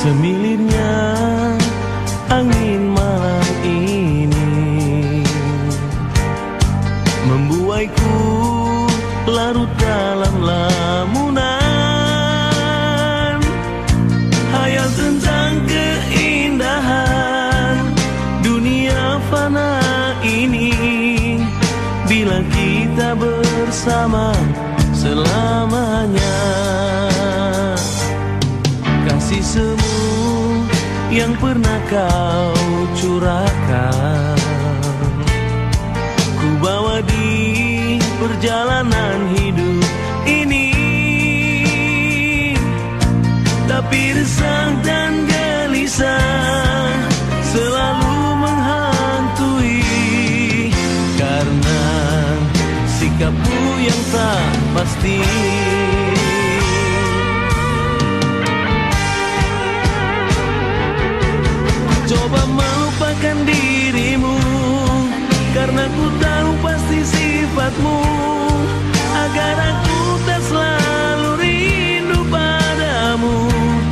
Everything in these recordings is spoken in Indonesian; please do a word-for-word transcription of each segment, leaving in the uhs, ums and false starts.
Semilirnya angin malam ini membuaiku larut dalam lamunan, hayal tentang keindahan dunia fana ini bila kita bersama selamanya. Kasih semu yang pernah kau curahkan, ku bawa di perjalanan hidup ini. Tapi resah dan gelisah selalu menghantui, karena sikapmu yang tak pasti. Coba melupakan dirimu, karena ku tahu pasti sifatmu, agar aku tak selalu rindu padamu.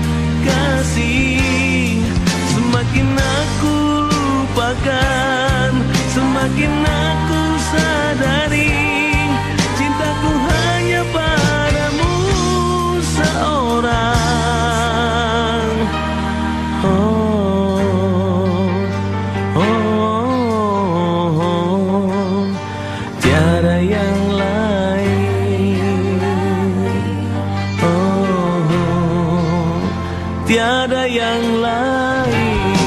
Kasih, semakin aku lupakan, semakin aku sadari cintaku hanya padamu seorang. Oh, tiada yang lain, oh, tiada yang lain.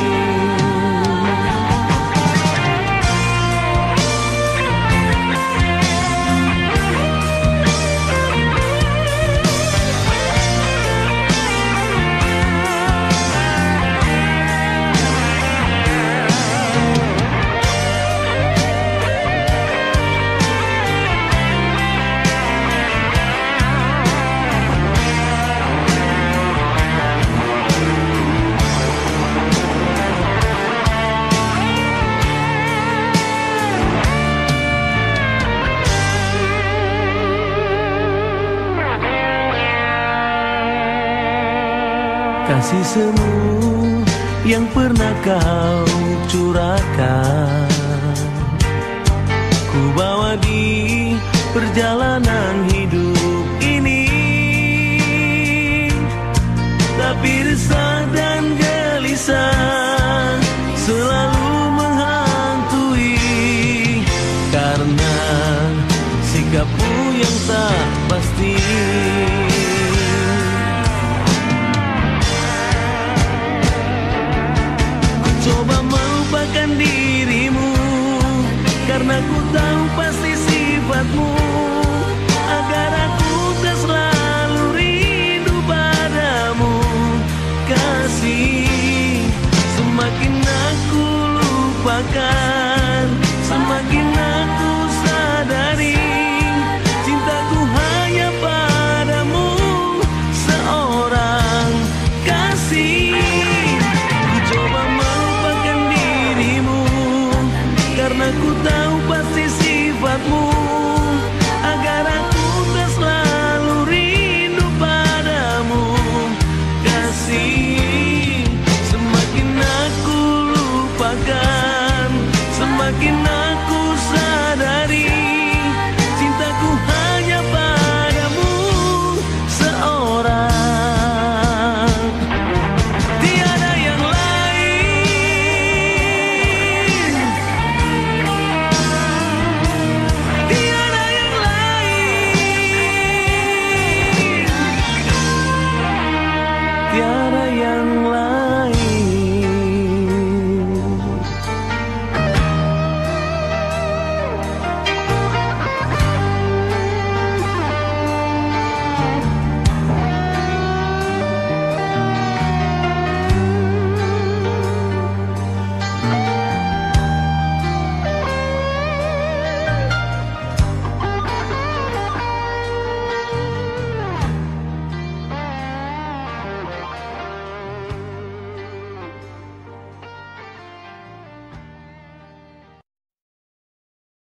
Kasih semu yang pernah kau curahkan, ku bawa di perjalanan hidup ini. Tapi resah dan gelisah selalu menghantui, karena sikapmu yang tak pasti. Coba melupakan dirimu, karena ku tahu pasti sifatmu, agar aku tak selalu rindu padamu. Kasih, semakin aku lupakan, semakin aku sadari cintaku hanya padamu seorang. Kasih, karena ku tahu pasti sifatmu,